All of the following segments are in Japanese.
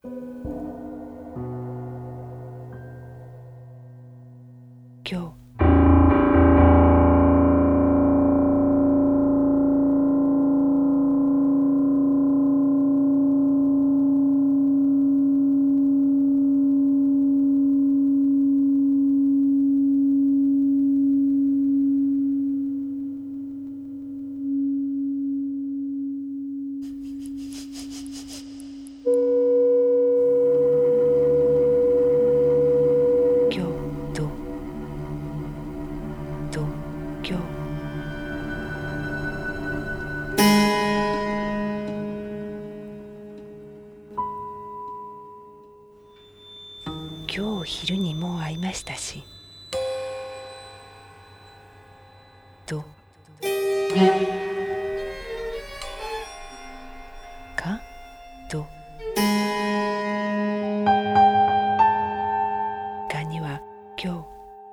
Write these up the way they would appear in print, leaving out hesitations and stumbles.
今日今日と今日今日昼にもう会いましたしとかとかには今日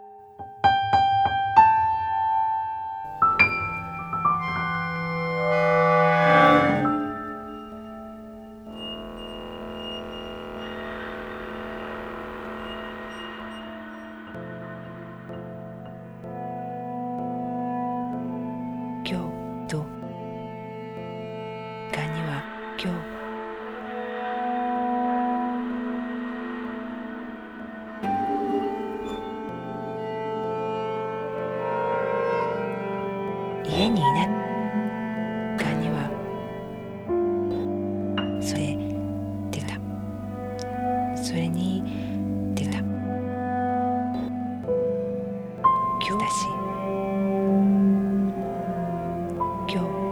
今日とかには今日家にいなかにはそれ出たそれに出た今日だし今日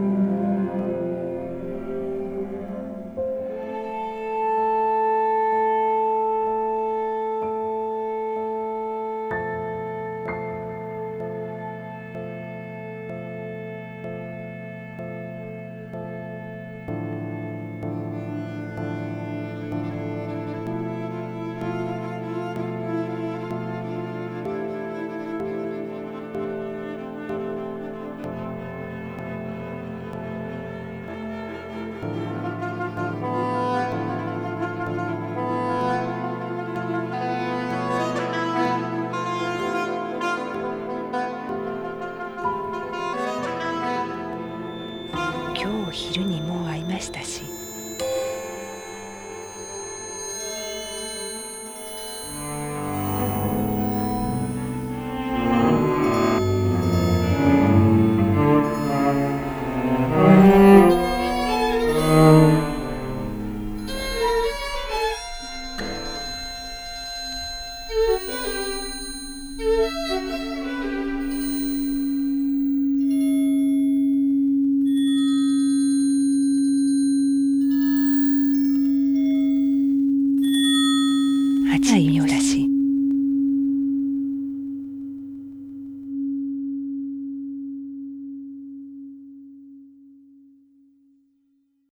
今日昼にもう会いましたし8時